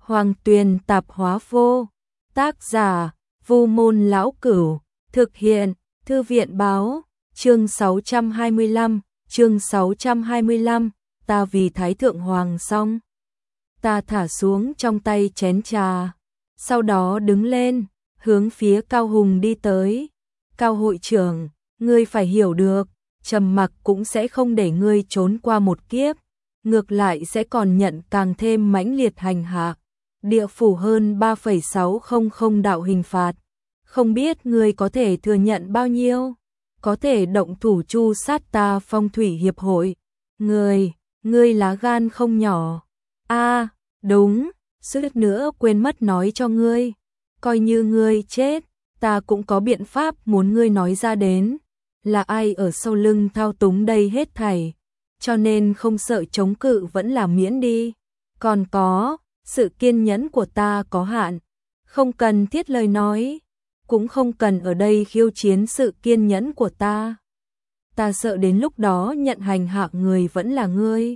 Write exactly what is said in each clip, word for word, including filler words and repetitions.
Hoàng Tuyền Tạp Hóa Vô. Tác giả Vu Môn Lão Cửu. Thực hiện Thư viện Báo. Chương sáu trăm hai mươi lăm. Chương sáu trăm hai mươi lăm. Ta vì Thái Thượng Hoàng xong. Ta thả xuống trong tay chén trà. Sau đó đứng lên, hướng phía Cao Hùng đi tới. Cao hội trưởng, ngươi phải hiểu được, trầm mặc cũng sẽ không để ngươi trốn qua một kiếp. Ngược lại sẽ còn nhận càng thêm mãnh liệt hành hạ. Địa phủ hơn ba phẩy sáu không không đạo hình phạt. Không biết ngươi có thể thừa nhận bao nhiêu? Có thể động thủ chu sát ta Phong Thủy Hiệp hội. Ngươi, ngươi lá gan không nhỏ. A, đúng, suýt nữa quên mất nói cho ngươi. Coi như ngươi chết, ta cũng có biện pháp muốn ngươi nói ra đến. Là ai ở sau lưng thao túng đây hết thảy? Cho nên không sợ chống cự vẫn là miễn đi. Còn có, sự kiên nhẫn của ta có hạn. Không cần thiết lời nói. Cũng không cần ở đây khiêu chiến sự kiên nhẫn của ta. Ta sợ đến lúc đó nhận hành hạ người vẫn là ngươi.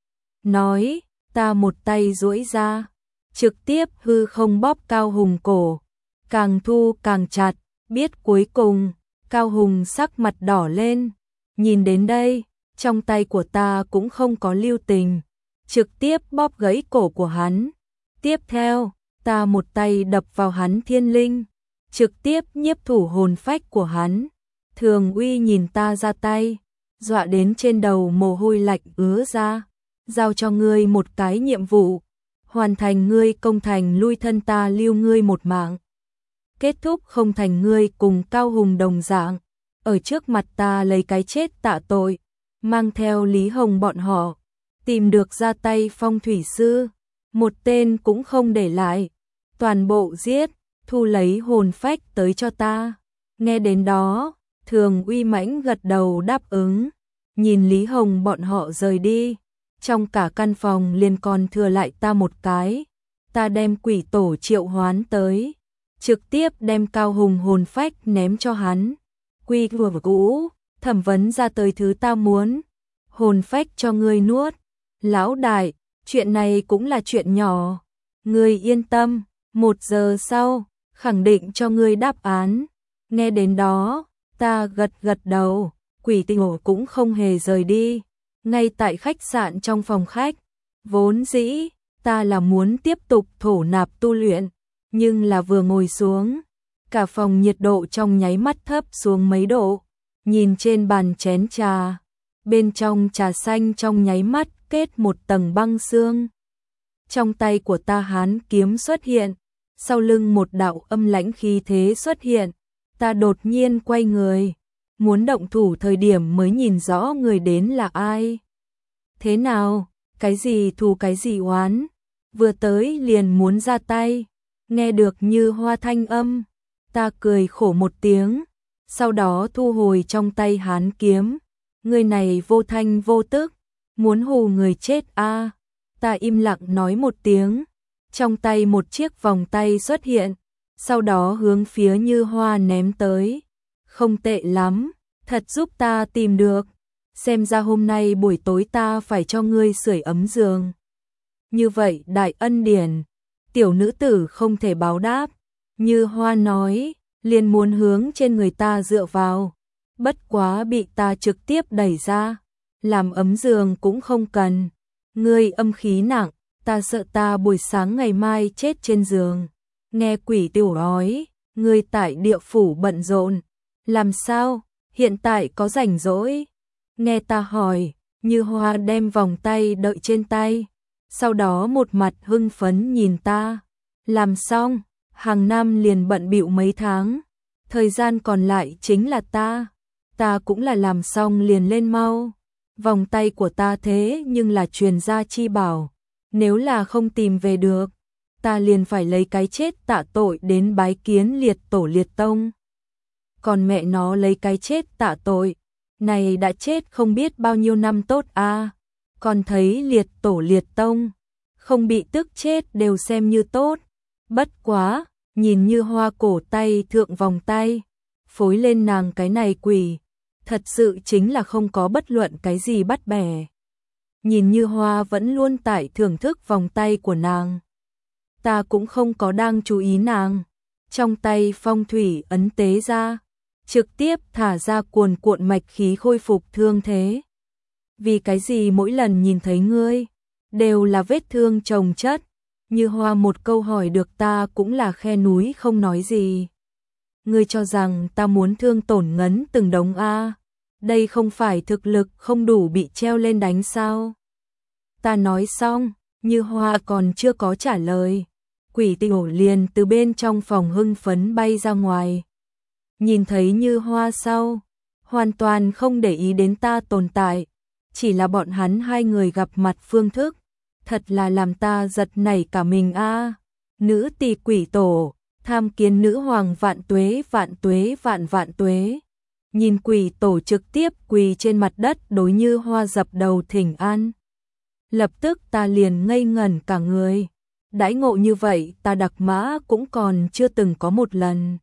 Nói, ta một tay duỗi ra, trực tiếp hư không bóp Cao Hùng cổ. Càng thu càng chặt, biết cuối cùng, Cao Hùng sắc mặt đỏ lên. Nhìn đến đây, trong tay của ta cũng không có lưu tình, trực tiếp bóp gãy cổ của hắn. Tiếp theo, ta một tay đập vào hắn thiên linh, trực tiếp nhiếp thủ hồn phách của hắn. Thường Uy nhìn ta ra tay, dọa đến trên đầu mồ hôi lạnh ứa ra. Giao cho ngươi một cái nhiệm vụ, hoàn thành ngươi công thành lui thân ta lưu ngươi một mạng. Kết thúc không thành ngươi cùng Cao Hùng đồng dạng, ở trước mặt ta lấy cái chết tạ tội, mang theo Lý Hồng bọn họ, tìm được ra tay phong thủy sư, một tên cũng không để lại, toàn bộ giết, thu lấy hồn phách tới cho ta. Nghe đến đó, Thường Uy mãnh gật đầu đáp ứng, nhìn Lý Hồng bọn họ rời đi. Trong cả căn phòng liền còn thừa lại ta một cái, ta đem quỷ tổ triệu hoán tới, trực tiếp đem Cao Hùng hồn phách ném cho hắn. Quy vừa cũ, thẩm vấn ra tới thứ ta muốn, hồn phách cho ngươi nuốt. Lão đại, chuyện này cũng là chuyện nhỏ, ngươi yên tâm, một giờ sau, khẳng định cho ngươi đáp án. Nghe đến đó, ta gật gật đầu, quỷ tổ cũng không hề rời đi. Ngay tại khách sạn trong phòng khách, vốn dĩ, ta là muốn tiếp tục thổ nạp tu luyện, nhưng là vừa ngồi xuống, cả phòng nhiệt độ trong nháy mắt thấp xuống mấy độ, nhìn trên bàn chén trà, bên trong trà xanh trong nháy mắt kết một tầng băng xương. Trong tay của ta hán kiếm xuất hiện, sau lưng một đạo âm lãnh khí thế xuất hiện, ta đột nhiên quay người. Muốn động thủ thời điểm mới nhìn rõ người đến là ai. Thế nào, cái gì thù cái gì oán, vừa tới liền muốn ra tay. Nghe được Như Hoa thanh âm, ta cười khổ một tiếng, sau đó thu hồi trong tay hán kiếm. Người này vô thanh vô tức, muốn hù người chết a. À. Ta im lặng nói một tiếng, trong tay một chiếc vòng tay xuất hiện, sau đó hướng phía Như Hoa ném tới. Không tệ lắm, thật giúp ta tìm được. Xem ra hôm nay buổi tối ta phải cho ngươi sưởi ấm giường. Như vậy đại ân điển, tiểu nữ tử không thể báo đáp. Như Hoa nói, liền muốn hướng trên người ta dựa vào. Bất quá bị ta trực tiếp đẩy ra. Làm ấm giường cũng không cần. Ngươi âm khí nặng, ta sợ ta buổi sáng ngày mai chết trên giường. Nghe quỷ tiểu nói, ngươi tại địa phủ bận rộn. Làm sao, hiện tại có rảnh rỗi? Nghe ta hỏi, Như Hoa đem vòng tay đợi trên tay, sau đó một mặt hưng phấn nhìn ta. Làm xong, hàng năm liền bận bịu mấy tháng, thời gian còn lại chính là ta. Ta cũng là làm xong liền lên mau. Vòng tay của ta thế nhưng là truyền gia chi bảo, nếu là không tìm về được, ta liền phải lấy cái chết tạ tội đến bái kiến liệt tổ liệt tông. Còn mẹ nó lấy cái chết tạ tội, này đã chết không biết bao nhiêu năm tốt a. À. Còn thấy liệt tổ liệt tông, không bị tức chết đều xem như tốt. Bất quá, nhìn Như Hoa cổ tay thượng vòng tay, phối lên nàng cái này quỷ, thật sự chính là không có bất luận cái gì bắt bẻ. Nhìn Như Hoa vẫn luôn tại thưởng thức vòng tay của nàng. ta cũng không có đang chú ý nàng. Trong tay phong thủy ấn tế ra, trực tiếp thả ra cuồn cuộn mạch khí khôi phục thương thế. Vì cái gì mỗi lần nhìn thấy ngươi, đều là vết thương chồng chất, Như Hoa một câu hỏi được ta cũng là khe núi không nói gì. Ngươi cho rằng ta muốn thương tổn ngấn từng đống a? Đây không phải thực lực không đủ bị treo lên đánh sao? Ta nói xong, Như Hoa còn chưa có trả lời. Quỷ Tiểu liền từ bên trong phòng hưng phấn bay ra ngoài. Nhìn thấy Như Hoa sau, hoàn toàn không để ý đến ta tồn tại, chỉ là bọn hắn hai người gặp mặt phương thức, thật là làm ta giật nảy cả mình a. Nữ tỳ Quỷ Tổ, tham kiến nữ hoàng vạn tuế vạn tuế vạn vạn tuế. Nhìn Quỷ Tổ trực tiếp quỳ trên mặt đất đối Như Hoa dập đầu thỉnh an. Lập tức ta liền ngây ngẩn cả người. Đãi ngộ như vậy ta Đặc Mã cũng còn chưa từng có một lần.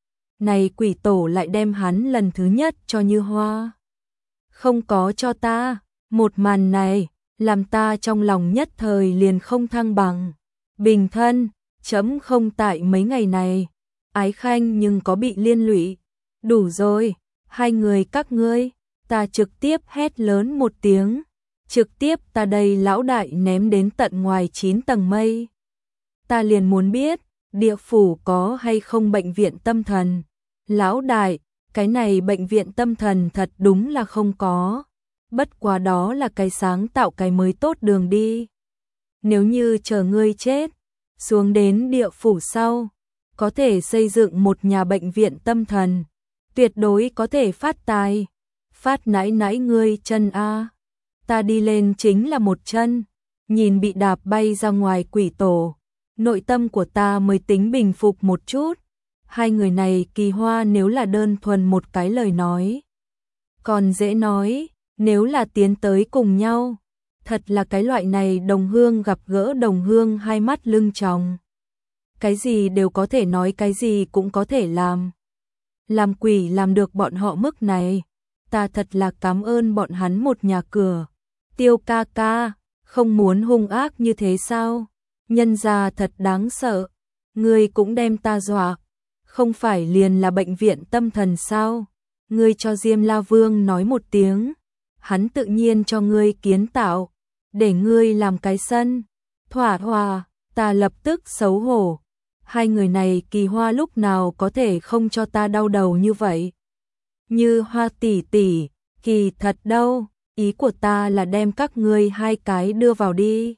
Này Quỷ Tổ lại đem hắn lần thứ nhất cho Như Hoa, không có cho ta. Một màn này làm ta trong lòng nhất thời liền không thăng bằng. Bình thân, chấm không tại mấy ngày này. Ái Khanh nhưng có bị liên lụy. Đủ rồi, hai người các ngươi. Ta trực tiếp hét lớn một tiếng, trực tiếp ta đây lão đại ném đến tận ngoài chín tầng mây. Ta liền muốn biết, địa phủ có hay không bệnh viện tâm thần. Lão đại, cái này bệnh viện tâm thần thật đúng là không có. Bất quá đó là cái sáng tạo cái mới tốt đường đi. Nếu như chờ ngươi chết, xuống đến địa phủ sau, có thể xây dựng một nhà bệnh viện tâm thần, tuyệt đối có thể phát tài. Phát nãi nãi ngươi chân a. Ta đi lên chính là một chân, nhìn bị đạp bay ra ngoài Quỷ Tổ, nội tâm của ta mới tính bình phục một chút. Hai người này Kỳ Hoa nếu là đơn thuần một cái lời nói, còn dễ nói, nếu là tiến tới cùng nhau, thật là cái loại này đồng hương gặp gỡ đồng hương hai mắt lưng tròng. Cái gì đều có thể nói, cái gì cũng có thể làm. Làm quỷ làm được bọn họ mức này, ta thật là cảm ơn bọn hắn một nhà cửa. Tiêu ca ca, không muốn hung ác như thế sao? Nhân gia thật đáng sợ, ngươi cũng đem ta dọa, không phải liền là bệnh viện tâm thần sao? Ngươi cho Diêm La Vương nói một tiếng, hắn tự nhiên cho ngươi kiến tạo, để ngươi làm cái sân. Thỏa hòa, ta lập tức xấu hổ. Hai người này Kỳ Hoa lúc nào có thể không cho ta đau đầu như vậy? Như Hoa tỷ tỷ, kỳ thật đâu, ý của ta là đem các ngươi hai cái đưa vào đi.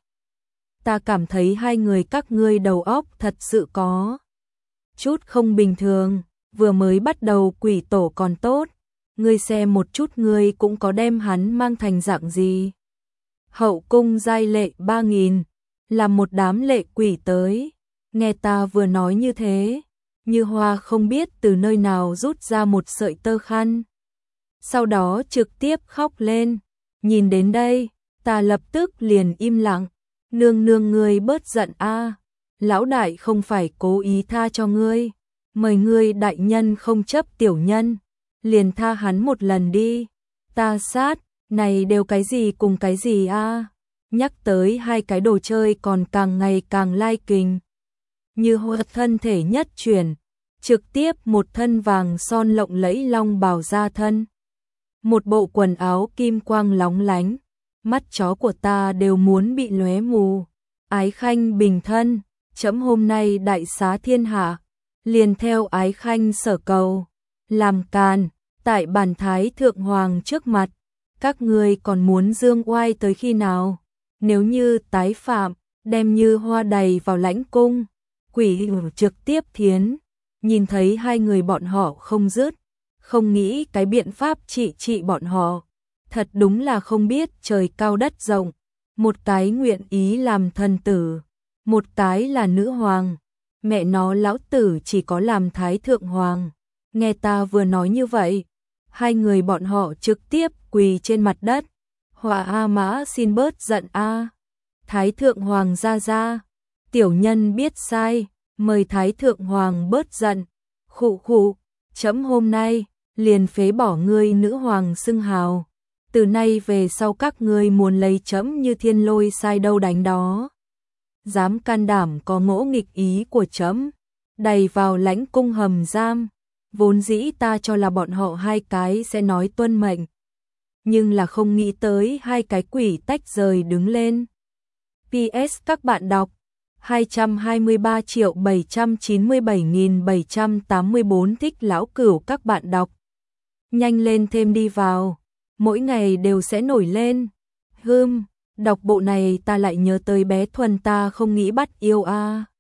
Ta cảm thấy hai người các ngươi đầu óc thật sự có chút không bình thường, vừa mới bắt đầu Quỷ Tổ còn tốt, ngươi xem một chút ngươi cũng có đem hắn mang thành dạng gì. Hậu cung giai lệ ba nghìn, làm một đám lệ quỷ tới. Nghe ta vừa nói như thế, Như Hoa không biết từ nơi nào rút ra một sợi tơ khăn, sau đó trực tiếp khóc lên. Nhìn đến đây, ta lập tức liền im lặng. Nương nương ngươi bớt giận a, lão đại không phải cố ý tha cho ngươi, mời ngươi đại nhân không chấp tiểu nhân, liền tha hắn một lần đi. Ta sát, này đều cái gì cùng cái gì a? Nhắc tới hai cái đồ chơi còn càng ngày càng lai kình. Như Hoa thân thể nhất chuyển, trực tiếp một thân vàng son lộng lẫy long bào ra thân, một bộ quần áo kim quang lóng lánh, mắt chó của ta đều muốn bị lóe mù. Ái Khanh bình thân, trẫm hôm nay đại xá thiên hạ, liền theo Ái Khanh sở cầu. Làm càn, tại bản thái thượng hoàng trước mặt, các ngươi còn muốn dương oai tới khi nào? Nếu như tái phạm, đem Như Hoa đầy vào lãnh cung. Quỷ trực tiếp thiến, nhìn thấy hai người bọn họ không dứt, không nghĩ cái biện pháp trị trị bọn họ. Thật đúng là không biết trời cao đất rộng, một cái nguyện ý làm thần tử, một cái là nữ hoàng. Mẹ nó lão tử chỉ có làm thái thượng hoàng. Nghe ta vừa nói như vậy, hai người bọn họ trực tiếp quỳ trên mặt đất. Họa A Mã xin bớt giận a. Thái thượng hoàng ra ra, tiểu nhân biết sai, mời thái thượng hoàng bớt giận. Khụ khụ, trẫm hôm nay liền phế bỏ ngươi nữ hoàng xưng hào. Từ nay về sau các ngươi muốn lấy trẫm như thiên lôi sai đâu đánh đó. dám can đảm có ngỗ nghịch ý của trẫm, đày vào lãnh cung hầm giam. Vốn dĩ ta cho là bọn họ hai cái sẽ nói tuân mệnh, nhưng là không nghĩ tới hai cái quỷ tách rời đứng lên. pê ét các bạn đọc hai trăm hai mươi ba triệu bảy trăm chín mươi bảy nghìn bảy trăm tám mươi tư thích lão cửu các bạn đọc. Nhanh lên thêm đi vào, mỗi ngày đều sẽ nổi lên. Hưm, đọc bộ này ta lại nhớ tới bé Thuần ta không nghĩ bắt yêu a. À.